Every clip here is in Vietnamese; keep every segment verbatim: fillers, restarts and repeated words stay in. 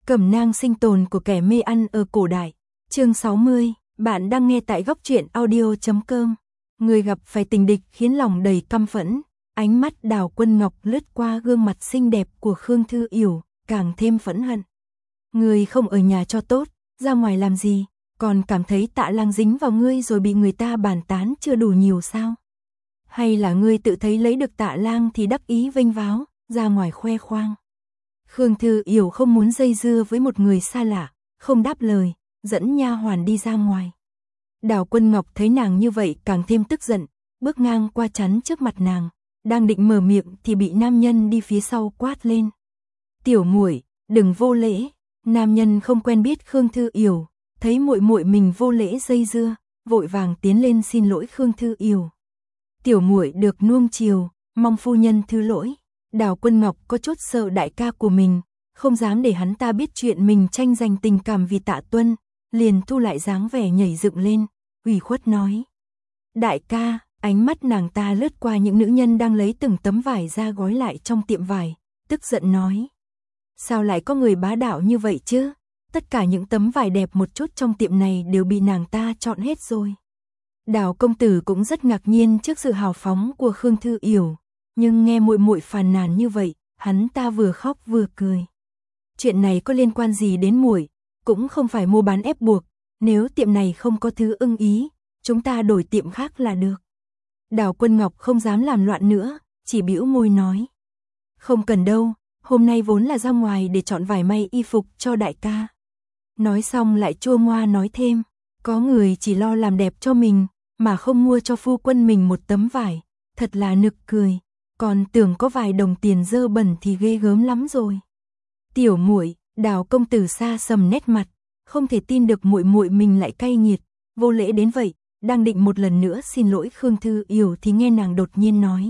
Cẩm nang sinh tồn của kẻ mê ăn ở cổ đại. Chương sáu mươi, bạn đang nghe tại góc truyện audio chấm com. Người gặp phải tình địch khiến lòng đầy căm phẫn, ánh mắt Đào Quân Ngọc lướt qua gương mặt xinh đẹp của Khương Thư Yểu, càng thêm phẫn hận. Ngươi không ở nhà cho tốt, ra ngoài làm gì, còn cảm thấy Tạ Lang dính vào ngươi rồi bị người ta bàn tán chưa đủ nhiều sao? Hay là ngươi tự thấy lấy được Tạ Lang thì đắc ý vênh váo, ra ngoài khoe khoang? Khương Thư Yểu không muốn dây dưa với một người xa lạ, không đáp lời, dẫn nha hoàn đi ra ngoài. Đào Quân Ngọc thấy nàng như vậy càng thêm tức giận, bước ngang qua chắn trước mặt nàng, đang định mở miệng thì bị nam nhân đi phía sau quát lên. "Tiểu muội, đừng vô lễ." Nam nhân không quen biết Khương Thư Yểu, thấy muội muội mình vô lễ dây dưa, vội vàng tiến lên xin lỗi Khương Thư Yểu. "Tiểu muội được nuông chiều, mong phu nhân thứ lỗi." Đào Quân Ngọc có chút sợ đại ca của mình, không dám để hắn ta biết chuyện mình tranh giành tình cảm vì Tạ Tuân, liền thu lại dáng vẻ nhảy dựng lên, ủy khuất nói. "Đại ca." Ánh mắt nàng ta lướt qua những nữ nhân đang lấy từng tấm vải ra gói lại trong tiệm vải, tức giận nói. "Sao lại có người bá đạo như vậy chứ? Tất cả những tấm vải đẹp một chút trong tiệm này đều bị nàng ta chọn hết rồi." Đào công tử cũng rất ngạc nhiên trước sự hào phóng của Khương Thư Yểu, nhưng nghe muội muội phàn nàn như vậy, hắn ta vừa khóc vừa cười. "Chuyện này có liên quan gì đến muội, cũng không phải mua bán ép buộc, nếu tiệm này không có thứ ưng ý, chúng ta đổi tiệm khác là được." Đào Quân Ngọc không dám làm loạn nữa, chỉ bĩu môi nói. "Không cần đâu, hôm nay vốn là ra ngoài để chọn vải may y phục cho đại ca." Nói xong lại chua ngoa nói thêm, có người chỉ lo làm đẹp cho mình, mà không mua cho phu quân mình một tấm vải, thật là nực cười, còn tưởng có vài đồng tiền dơ bẩn thì ghê gớm lắm rồi. "Tiểu muội." Đào công tử xa sầm nét mặt, không thể tin được muội muội mình lại cay nghiệt, vô lễ đến vậy, đang định một lần nữa xin lỗi Khương Thư Yểu thì nghe nàng đột nhiên nói.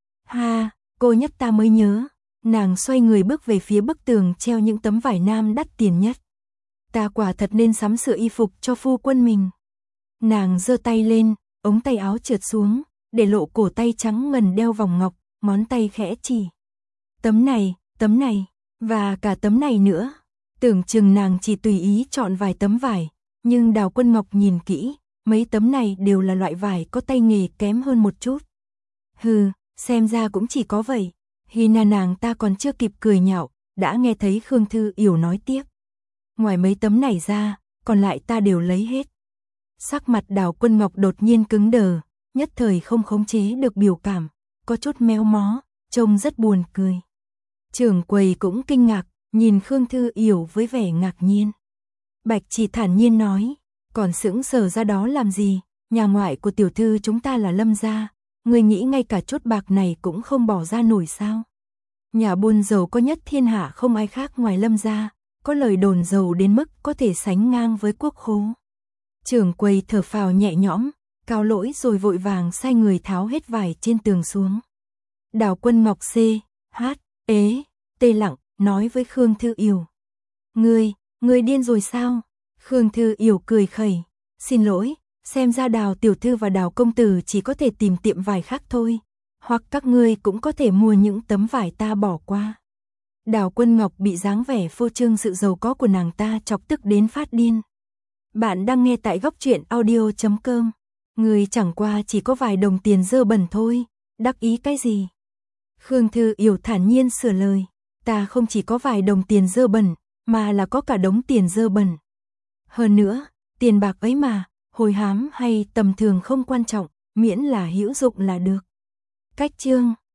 "Ha, cô nhắc ta mới nhớ." Nàng xoay người bước về phía bức tường treo những tấm vải nam đắt tiền nhất. "Ta quả thật nên sắm sửa y phục cho phu quân mình." Nàng giơ tay lên, ống tay áo trượt xuống, để lộ cổ tay trắng ngần đeo vòng ngọc, ngón tay khẽ chỉ. "Tấm này, tấm này, và cả tấm này nữa." Tưởng chừng nàng chỉ tùy ý chọn vài tấm vải, nhưng Đào Quân Ngọc nhìn kỹ, mấy tấm này đều là loại vải có tay nghề kém hơn một chút. "Hừ, xem ra cũng chỉ có vậy." Hina nàng ta còn chưa kịp cười nhạo, đã nghe thấy Khương Thư Yểu nói tiếp. "Ngoài mấy tấm này ra, còn lại ta đều lấy hết." Sắc mặt Đào Quân Ngọc đột nhiên cứng đờ, nhất thời không khống chế được biểu cảm, có chút méo mó, trông rất buồn cười. Trưởng quầy cũng kinh ngạc, nhìn Khương Thư Yểu với vẻ ngạc nhiên. Bạch Chỉ thản nhiên nói, "Còn sững sờ ra đó làm gì, nhà ngoại của tiểu thư chúng ta là Lâm gia, người nghĩ ngay cả chút bạc này cũng không bỏ ra nổi sao? Nhà buôn giàu có nhất thiên hạ không ai khác ngoài Lâm gia, có lời đồn giàu đến mức có thể sánh ngang với quốc khố." Trưởng quầy thở phào nhẹ nhõm, cáo lỗi rồi vội vàng sai người tháo hết vải trên tường xuống. Đào Quân Ngọc C, H, ế, tê lặng, nói với Khương Thư Yểu. Ngươi, ngươi điên rồi sao?" Khương Thư Yểu cười khẩy, "Xin lỗi, xem ra Đào tiểu thư và Đào công tử chỉ có thể tìm tiệm vải khác thôi, hoặc các ngươi cũng có thể mua những tấm vải ta bỏ qua." Đào Quân Ngọc bị dáng vẻ phô trương sự giàu có của nàng ta chọc tức đến phát điên. Bạn đang nghe tại góc truyện audio chấm com. Người chẳng qua chỉ có vài đồng tiền dơ bẩn thôi, đắc ý cái gì? Khương Thư Yểu thản nhiên sửa lời, "Ta không chỉ có vài đồng tiền dơ bẩn, mà là có cả đống tiền dơ bẩn. Hơn nữa, tiền bạc ấy mà, hồi hám hay tầm thường không quan trọng, miễn là hữu dụng là được." Cách chương